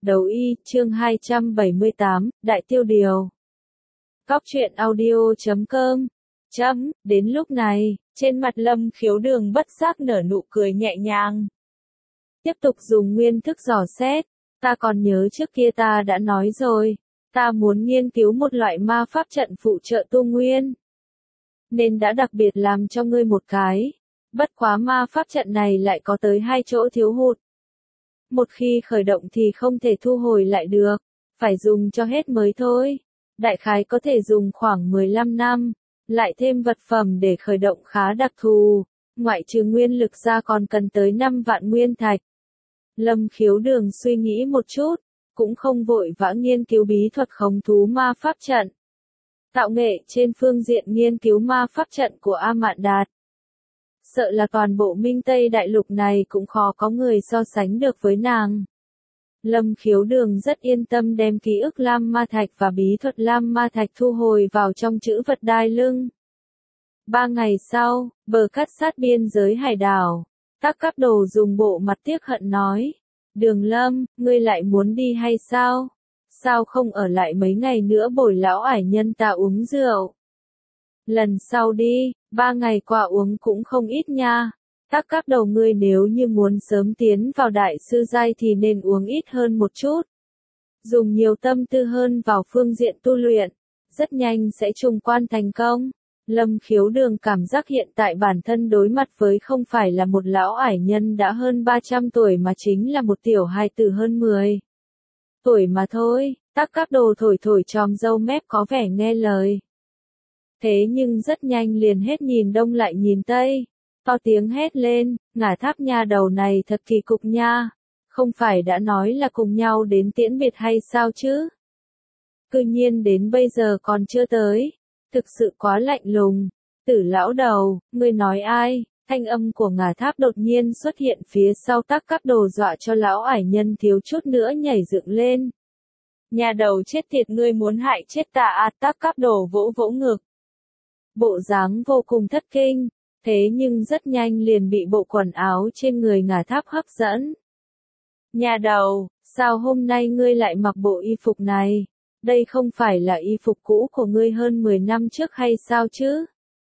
Đấu y, chương 278, Đại Tiêu Điều. Cóc truyện audio.com. Đến lúc này, trên mặt Lâm Khiếu Đường bất giác nở nụ cười nhẹ nhàng. Tiếp tục dùng nguyên thức dò xét, ta còn nhớ trước kia ta đã nói rồi, ta muốn nghiên cứu một loại ma pháp trận phụ trợ tu nguyên. Nên đã đặc biệt làm cho ngươi một cái, bất quá ma pháp trận này lại có tới 2 chỗ thiếu hụt. Một khi khởi động thì không thể thu hồi lại được, phải dùng cho hết mới thôi. Đại khái có thể dùng khoảng 15 năm, lại thêm vật phẩm để khởi động khá đặc thù, ngoại trừ nguyên lực ra còn cần tới 5 vạn nguyên thạch. Lâm Khiếu Đường suy nghĩ một chút, cũng không vội vã nghiên cứu bí thuật khống thú ma pháp trận. Tạo nghệ trên phương diện nghiên cứu ma pháp trận của A Mạn Đạt. Sợ là toàn bộ Minh Tây Đại Lục này cũng khó có người so sánh được với nàng. Lâm Khiếu Đường rất yên tâm đem ký ức Lam Ma Thạch và bí thuật Lam Ma Thạch thu hồi vào trong trữ vật đai lưng. 3 ngày sau, bờ cát sát biên giới hải đảo, Tắc Cáp Đồ dùng bộ mặt tiếc hận nói. Đường Lâm, ngươi lại muốn đi hay sao? Sao không ở lại mấy ngày nữa bồi lão ải nhân ta uống rượu? Lần sau đi, 3 ngày qua uống cũng không ít nha. Tắc Cáp Đầu, ngươi nếu như muốn sớm tiến vào đại sư giai thì nên uống ít hơn một chút. Dùng nhiều tâm tư hơn vào phương diện tu luyện, rất nhanh sẽ trùng quan thành công. Lâm Khiếu Đường cảm giác hiện tại bản thân đối mặt với không phải là một lão ải nhân đã hơn 300 tuổi mà chính là một tiểu hài tử hơn 10 tuổi mà thôi. Tắc Cáp Đồ thổi thổi chòm râu mép có vẻ nghe lời. Thế nhưng rất nhanh liền hết nhìn đông lại nhìn tây, to tiếng hét lên, Ngả Tháp nha đầu này thật kỳ cục nha, không phải đã nói là cùng nhau đến tiễn biệt hay sao chứ? Cư nhiên đến bây giờ còn chưa tới, thực sự quá lạnh lùng. Tử lão đầu, ngươi nói ai? Thanh âm của Ngả Tháp đột nhiên xuất hiện phía sau Tắc Cáp Đồ, dọa cho lão ải nhân thiếu chút nữa nhảy dựng lên. Nhà đầu chết tiệt, ngươi muốn hại chết ta à? Tắc Cáp Đồ vỗ vỗ ngực. Bộ dáng vô cùng thất kinh, thế nhưng rất nhanh liền bị bộ quần áo trên người Ngả Tháp hấp dẫn. Nhà đầu, sao hôm nay ngươi lại mặc bộ y phục này? Đây không phải là y phục cũ của ngươi hơn 10 năm trước hay sao chứ?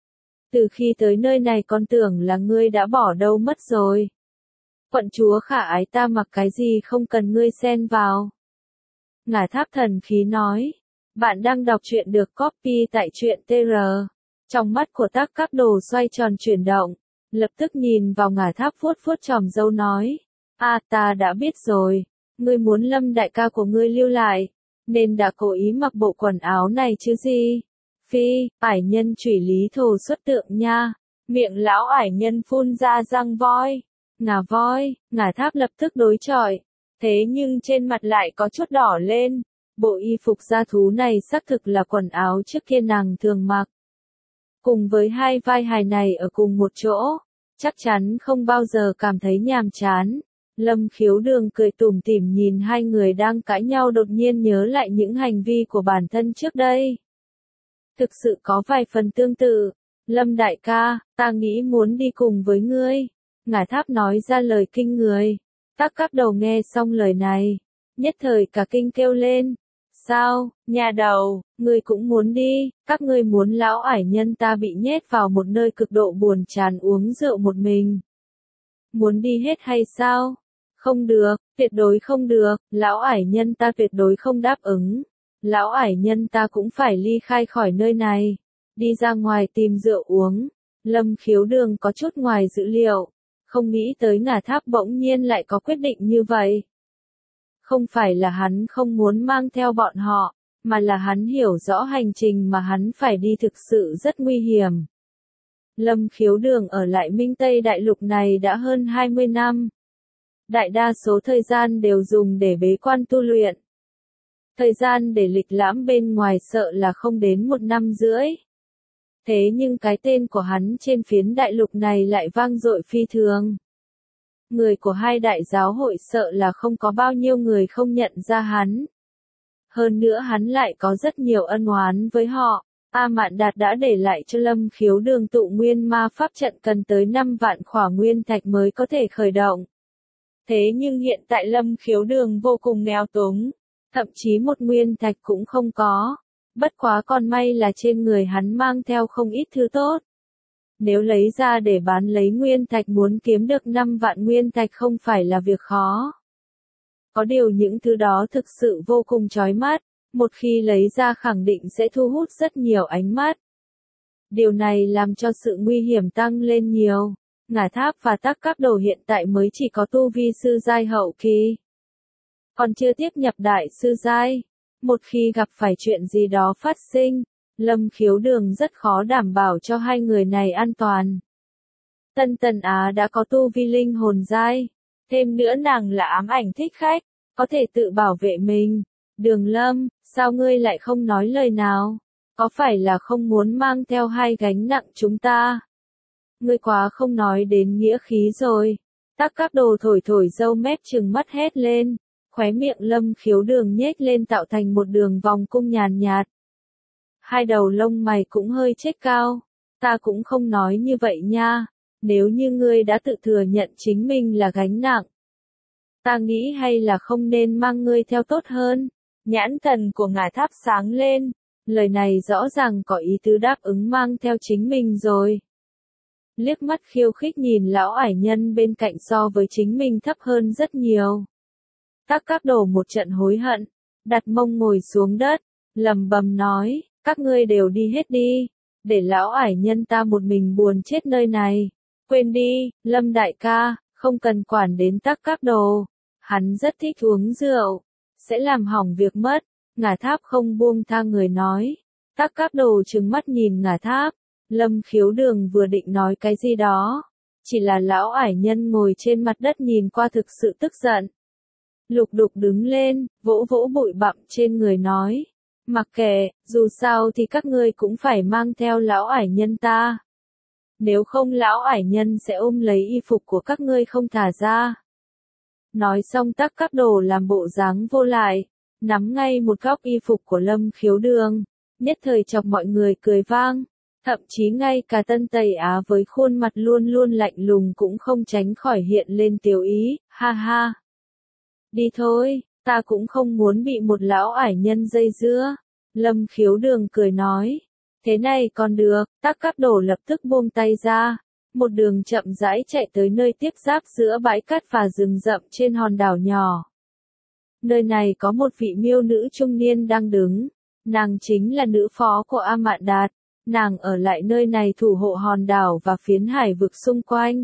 Từ khi tới nơi này con tưởng là ngươi đã bỏ đâu mất rồi. Quận chúa khả ái ta mặc cái gì không cần ngươi xen vào. Ngả Tháp thần khí nói. Bạn đang đọc truyện được copy tại truyện TR. Trong mắt của Tắc Cáp Đồ xoay tròn chuyển động, lập tức nhìn vào Ngả Tháp vuốt vuốt chòm râu nói. Ta đã biết rồi, ngươi muốn Lâm đại ca của ngươi lưu lại, nên đã cố ý mặc bộ quần áo này chứ gì. Phi, ải nhân chủy lý thổ xuất tượng nha. Miệng lão ải nhân phun ra răng voi. Ngả Tháp lập tức đối chọi. Thế nhưng trên mặt lại có chút đỏ lên. Bộ y phục da thú này xác thực là quần áo trước kia nàng thường mặc. Cùng với hai vai hài này ở cùng một chỗ, chắc chắn không bao giờ cảm thấy nhàm chán. Lâm Khiếu Đường cười tủm tỉm nhìn hai người đang cãi nhau, đột nhiên nhớ lại những hành vi của bản thân trước đây. Thực sự có vài phần tương tự. Lâm đại ca, ta nghĩ muốn đi cùng với ngươi. Ngả Tháp nói ra lời kinh người. Tắc Cáp Đầu nghe xong lời này, nhất thời cả kinh kêu lên. Sao, nhà đầu, ngươi cũng muốn đi? Các ngươi muốn lão ải nhân ta bị nhét vào một nơi cực độ buồn chán uống rượu một mình? Muốn đi hết hay sao? Không được, tuyệt đối không được, lão ải nhân ta tuyệt đối không đáp ứng. Lão ải nhân ta cũng phải ly khai khỏi nơi này, đi ra ngoài tìm rượu uống. Lâm Khiếu Đường có chút ngoài dự liệu, không nghĩ tới Ngả Tháp bỗng nhiên lại có quyết định như vậy. Không phải là hắn không muốn mang theo bọn họ, mà là hắn hiểu rõ hành trình mà hắn phải đi thực sự rất nguy hiểm. Lâm Khiếu Đường ở lại Minh Tây Đại Lục này đã hơn 20 năm. Đại đa số thời gian đều dùng để bế quan tu luyện. Thời gian để lịch lãm bên ngoài sợ là không đến 1 năm rưỡi. Thế nhưng cái tên của hắn trên phiến đại lục này lại vang dội phi thường. Người của hai đại giáo hội sợ là không có bao nhiêu người không nhận ra hắn. Hơn nữa hắn lại có rất nhiều ân oán với họ. A Mạn Đạt đã để lại cho Lâm Khiếu Đường tụ nguyên ma pháp trận cần tới 5 vạn khỏa nguyên thạch mới có thể khởi động. Thế nhưng hiện tại Lâm Khiếu Đường vô cùng nghèo túng, thậm chí một nguyên thạch cũng không có. Bất quá còn may là trên người hắn mang theo không ít thứ tốt. Nếu lấy ra để bán lấy nguyên thạch muốn kiếm được 5 vạn nguyên thạch không phải là việc khó. Có điều những thứ đó thực sự vô cùng chói mắt, một khi lấy ra khẳng định sẽ thu hút rất nhiều ánh mắt. Điều này làm cho sự nguy hiểm tăng lên nhiều. Ngải Tháp và Tắc Các Đồ hiện tại mới chỉ có tu vi sư giai hậu kỳ, còn chưa tiếp nhập đại sư giai. Một khi gặp phải chuyện gì đó phát sinh, Lâm Khiếu Đường rất khó đảm bảo cho hai người này an toàn. Tân Tần Á đã có tu vi linh hồn giai, thêm nữa nàng là ám ảnh thích khách, có thể tự bảo vệ mình. Đường Lâm, sao ngươi lại không nói lời nào? Có phải là không muốn mang theo hai gánh nặng chúng ta? Ngươi quá không nói đến nghĩa khí rồi. Tắc Các Đồ thổi thổi râu mép trừng mắt hét lên, khóe miệng Lâm Khiếu Đường nhếch lên tạo thành một đường vòng cung nhàn nhạt. Hai đầu lông mày cũng hơi chếch cao. Ta cũng không nói như vậy nha, nếu như ngươi đã tự thừa nhận chính mình là gánh nặng. Ta nghĩ hay là không nên mang ngươi theo tốt hơn. Nhãn thần của Ngải Tháp sáng lên, lời này rõ ràng có ý tứ đáp ứng mang theo chính mình rồi. Liếc mắt khiêu khích nhìn lão ải nhân bên cạnh so với chính mình thấp hơn rất nhiều. Tắc Các Đồ một trận hối hận, đặt mông ngồi xuống đất, lầm bầm nói, các ngươi đều đi hết đi, để lão ải nhân ta một mình buồn chết nơi này. Quên đi, Lâm đại ca, không cần quản đến Tắc Các Đồ, hắn rất thích uống rượu, sẽ làm hỏng việc mất. Ngải Tháp không buông tha người nói. Tắc Các Đồ trừng mắt nhìn Ngải Tháp. Lâm Khiếu Đường vừa định nói cái gì đó, chỉ là lão ải nhân ngồi trên mặt đất nhìn qua thực sự tức giận. Lục Đục đứng lên, vỗ vỗ bụi bặm trên người nói, mặc kệ, dù sao thì các ngươi cũng phải mang theo lão ải nhân ta. Nếu không lão ải nhân sẽ ôm lấy y phục của các ngươi không thả ra. Nói xong Tắc Các Đồ làm bộ dáng vô lại, nắm ngay một góc y phục của Lâm Khiếu Đường, nhất thời chọc mọi người cười vang. Thậm chí ngay cả Tân Tây Á với khuôn mặt luôn luôn lạnh lùng cũng không tránh khỏi hiện lên tiểu ý, ha ha. Đi thôi, ta cũng không muốn bị một lão ải nhân dây dưa. Lâm Khiếu Đường cười nói, thế này còn được. Tắc Các Đồ lập tức buông tay ra, một đường chậm rãi chạy tới nơi tiếp giáp giữa bãi cát và rừng rậm trên hòn đảo nhỏ. Nơi này có một vị miêu nữ trung niên đang đứng, nàng chính là nữ phó của A Mạn Đạt. Nàng ở lại nơi này thủ hộ hòn đảo và phiến hải vực xung quanh.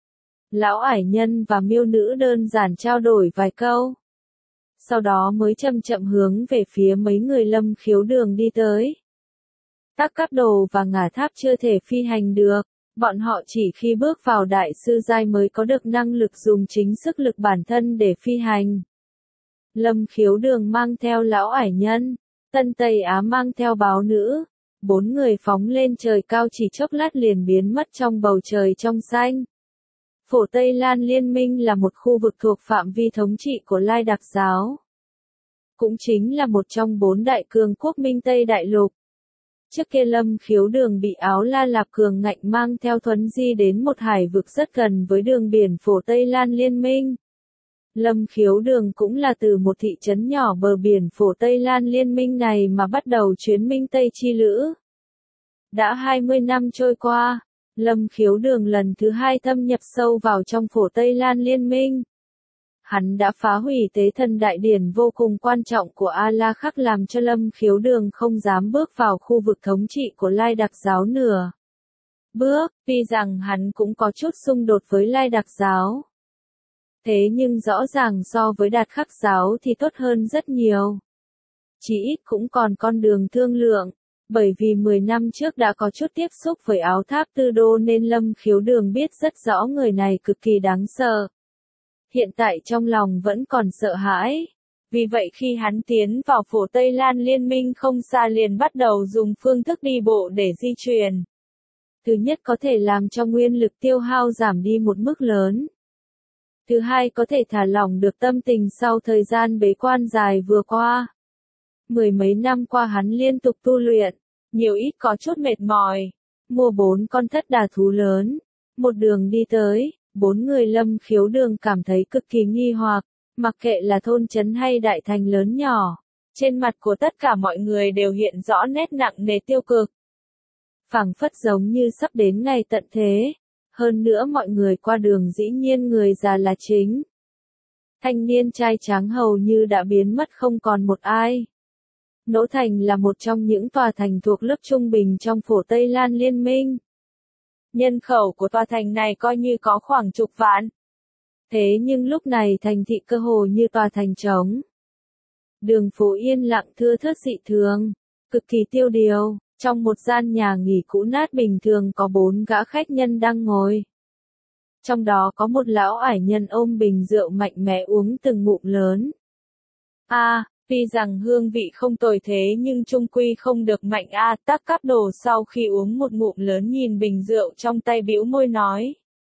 Lão ải nhân và miêu nữ đơn giản trao đổi vài câu. Sau đó mới chậm chậm hướng về phía mấy người Lâm Khiếu Đường đi tới. Tắc Các Đồ và Ngải Tháp chưa thể phi hành được, bọn họ chỉ khi bước vào đại sư giai mới có được năng lực dùng chính sức lực bản thân để phi hành. Lâm Khiếu Đường mang theo lão ải nhân, Tân Tây Á mang theo báo nữ. 4 người phóng lên trời cao chỉ chốc lát liền biến mất trong bầu trời trong xanh. Phổ Tây Lan Liên minh là một khu vực thuộc phạm vi thống trị của Lai Đặc giáo. Cũng chính là một trong 4 đại cường quốc Minh Tây Đại Lục. Trước kia Lâm Khiếu Đường bị Áo La Lạp cường ngạnh mang theo thuấn di đến một hải vực rất gần với đường biển Phổ Tây Lan Liên minh. Lâm Khiếu Đường cũng là từ một thị trấn nhỏ bờ biển Phổ Tây Lan Liên minh này mà bắt đầu chuyến Minh Tây chi lữ. Đã 20 năm trôi qua, Lâm Khiếu Đường lần thứ 2 thâm nhập sâu vào trong Phổ Tây Lan Liên minh. Hắn đã phá hủy tế thần đại điển vô cùng quan trọng của A-La Khắc làm cho Lâm Khiếu Đường không dám bước vào khu vực thống trị của Lai Đặc giáo nửa bước, tuy rằng hắn cũng có chút xung đột với Lai Đặc giáo. Thế nhưng rõ ràng so với Đạt Khắc giáo thì tốt hơn rất nhiều. Chỉ ít cũng còn con đường thương lượng, bởi vì 10 năm trước đã có chút tiếp xúc với Áo Tháp Tư Đô nên Lâm Khiếu Đường biết rất rõ người này cực kỳ đáng sợ. Hiện tại trong lòng vẫn còn sợ hãi. Vì vậy khi hắn tiến vào Phổ Tây Lan Liên minh không xa liền bắt đầu dùng phương thức đi bộ để di chuyển. Thứ nhất có thể làm cho nguyên lực tiêu hao giảm đi một mức lớn. Thứ hai có thể thả lỏng được tâm tình sau thời gian bế quan dài vừa qua. 10 mấy năm qua hắn liên tục tu luyện, nhiều ít có chút mệt mỏi. Mua 4 con thất đà thú lớn, một đường đi tới, Bốn người Lâm Khiếu Đường cảm thấy cực kỳ nghi hoặc, mặc kệ là thôn trấn hay đại thành lớn nhỏ, trên mặt của tất cả mọi người đều hiện rõ nét nặng nề tiêu cực. Phảng phất giống như sắp đến ngày tận thế. Hơn nữa mọi người qua đường dĩ nhiên người già là chính. Thanh niên trai tráng hầu như đã biến mất không còn một ai. Nỗ Thành là một trong những tòa thành thuộc lớp trung bình trong phổ Tây Lan Liên minh. Nhân khẩu của tòa thành này coi như có khoảng chục vạn. Thế nhưng lúc này thành thị cơ hồ như tòa thành trống. Đường phố yên lặng thưa thớt dị thường, cực kỳ tiêu điều. Trong một gian nhà nghỉ cũ nát bình thường có 4 gã khách nhân đang ngồi. Trong đó có một lão ải nhân ôm bình rượu mạnh mẽ uống từng ngụm lớn. Tuy rằng hương vị không tồi thế nhưng chung quy không được mạnh Tắc Cáp Đồ sau khi uống một ngụm lớn nhìn bình rượu trong tay bĩu môi nói.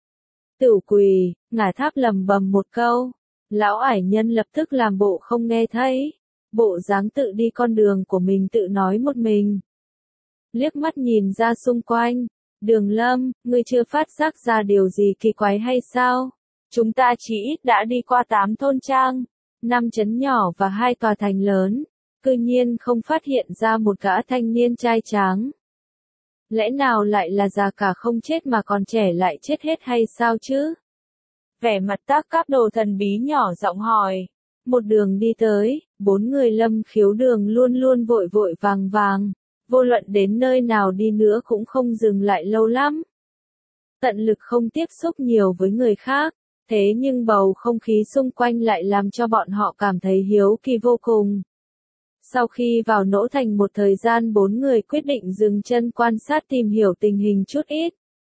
Tửu quỳ, Ngải Tháp lầm bầm một câu. Lão ải nhân lập tức làm bộ không nghe thấy. Bộ dáng tự đi con đường của mình tự nói một mình. Liếc mắt nhìn ra xung quanh. Đường Lâm, ngươi chưa phát giác ra điều gì kỳ quái hay sao? Chúng ta chỉ ít đã đi qua 8 thôn trang, 5 trấn nhỏ và 2 tòa thành lớn. Cư nhiên không phát hiện ra một gã thanh niên trai tráng. Lẽ nào lại là già cả không chết mà còn trẻ lại chết hết hay sao chứ? Vẻ mặt Tắc Cáp Đồ thần bí nhỏ giọng hỏi. Một đường đi tới, 4 người Lâm Khiếu Đường luôn luôn vội vội vàng vàng. Vô luận đến nơi nào đi nữa cũng không dừng lại lâu lắm. Tận lực không tiếp xúc nhiều với người khác, thế nhưng bầu không khí xung quanh lại làm cho bọn họ cảm thấy hiếu kỳ vô cùng. Sau khi vào Nỗ Thành một thời gian 4 người quyết định dừng chân quan sát tìm hiểu tình hình chút ít.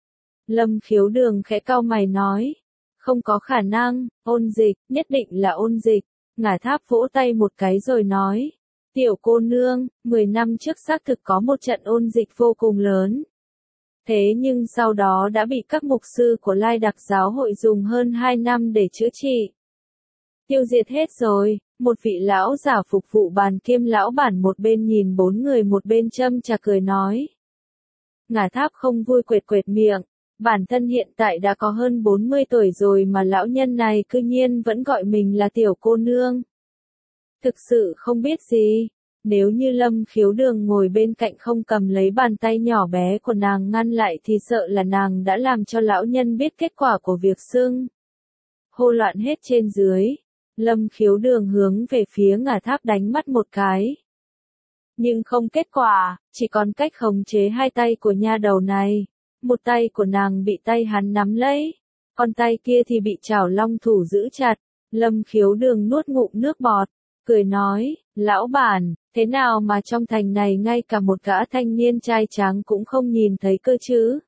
Lâm Khiếu Đường khẽ cau mày nói, không có khả năng, ôn dịch, nhất định là ôn dịch. Ngải Tháp vỗ tay một cái rồi nói. Tiểu cô nương, 10 năm trước xác thực có một trận ôn dịch vô cùng lớn. Thế nhưng sau đó đã bị các mục sư của Lai Đặc giáo hội dùng hơn 2 năm để chữa trị. Tiêu diệt hết rồi, một vị lão giả phục vụ bàn kiêm lão bản một bên nhìn 4 người một bên châm trà cười nói. Ngải Tháp không vui quệt quệt miệng, bản thân hiện tại đã có hơn 40 tuổi rồi mà lão nhân này cư nhiên vẫn gọi mình là tiểu cô nương. Thực sự không biết gì, nếu như Lâm Khiếu Đường ngồi bên cạnh không cầm lấy bàn tay nhỏ bé của nàng ngăn lại thì sợ là nàng đã làm cho lão nhân biết kết quả của việc xưng. Hô loạn hết trên dưới, Lâm Khiếu Đường hướng về phía Ngải Tháp đánh mắt một cái. Nhưng không kết quả, chỉ còn cách khống chế hai tay của nha đầu này. Một tay của nàng bị tay hắn nắm lấy, còn tay kia thì bị chảo long thủ giữ chặt. Lâm Khiếu Đường nuốt ngụm nước bọt, cười nói, lão bản, thế nào mà trong thành này ngay cả một gã thanh niên trai tráng cũng không nhìn thấy cơ chứ?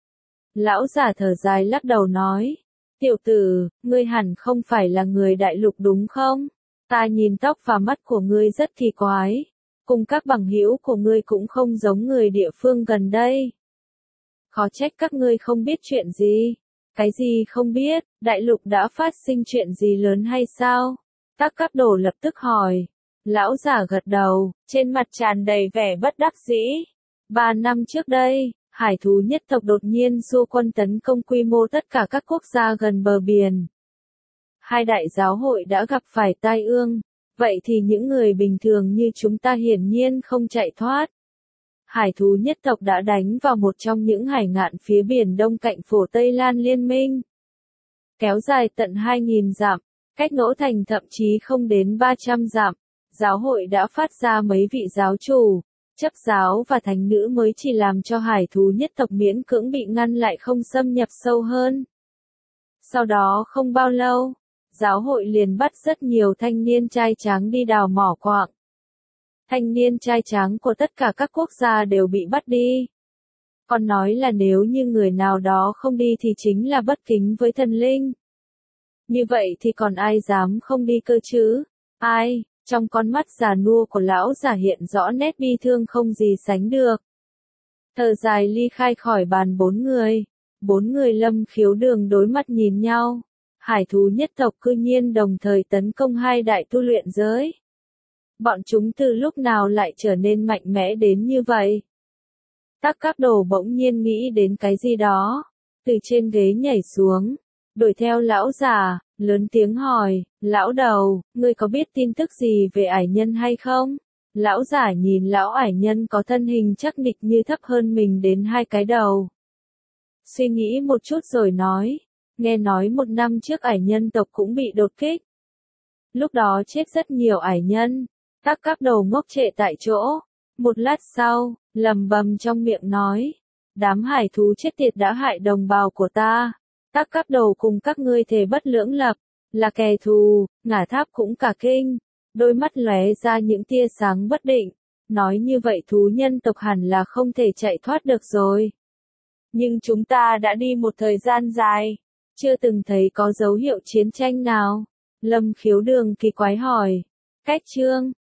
Lão giả thở dài lắc đầu nói, tiểu tử, ngươi hẳn không phải là người đại lục đúng không? Ta nhìn tóc và mắt của ngươi rất kỳ quái, cùng các bằng hữu của ngươi cũng không giống người địa phương gần đây. Khó trách các ngươi không biết chuyện gì. Cái gì không biết, đại lục đã phát sinh chuyện gì lớn hay sao? Tắc Cáp Đồ lập tức hỏi. Lão giả gật đầu, trên mặt tràn đầy vẻ bất đắc dĩ. 3 năm trước đây, hải thú nhất tộc đột nhiên xua quân tấn công quy mô tất cả các quốc gia gần bờ biển. Hai đại giáo hội đã gặp phải tai ương, vậy thì những người bình thường như chúng ta hiển nhiên không chạy thoát. Hải thú nhất tộc đã đánh vào một trong những hải ngạn phía biển đông cạnh phổ Tây Lan Liên minh. Kéo dài tận 2.000 dặm, cách Nỗ Thành thậm chí không đến 300 dặm. Giáo hội đã phát ra mấy vị giáo chủ, chấp giáo và thánh nữ mới chỉ làm cho hải thú nhất tộc miễn cưỡng bị ngăn lại không xâm nhập sâu hơn. Sau đó không bao lâu, giáo hội liền bắt rất nhiều thanh niên trai tráng đi đào mỏ quạng. Thanh niên trai tráng của tất cả các quốc gia đều bị bắt đi. Còn nói là nếu như người nào đó không đi thì chính là bất kính với thần linh. Như vậy thì còn ai dám không đi cơ chứ? Ai? Trong con mắt già nua của lão giả hiện rõ nét bi thương không gì sánh được. Thở dài ly khai khỏi bàn 4 người. 4 người Lâm Khiếu Đường đối mắt nhìn nhau. Hải thú nhất tộc cư nhiên đồng thời tấn công hai đại tu luyện giới. Bọn chúng từ lúc nào lại trở nên mạnh mẽ đến như vậy? Tắc Cáp Đồ bỗng nhiên nghĩ đến cái gì đó. Từ trên ghế nhảy xuống. đuổi theo lão già, lớn tiếng hỏi, lão đầu, ngươi có biết tin tức gì về ải nhân hay không? Lão giả nhìn lão ải nhân có thân hình chắc nịch như thấp hơn mình đến 2 cái đầu. Suy nghĩ một chút rồi nói, nghe nói 1 năm trước ải nhân tộc cũng bị đột kích. Lúc đó chết rất nhiều ải nhân, các đầu ngốc trệ tại chỗ. Một lát sau, lầm bầm trong miệng nói, đám hải thú chết tiệt đã hại đồng bào của ta. Các đầu cùng các ngươi thề bất lưỡng lập, là kẻ thù. Ngả Tháp cũng cả kinh, đôi mắt lóe ra những tia sáng bất định, nói như vậy thú nhân tộc hẳn là không thể chạy thoát được rồi. Nhưng chúng ta đã đi một thời gian dài, chưa từng thấy có dấu hiệu chiến tranh nào. Lâm Khiếu Đường kỳ quái hỏi, Cách Trương,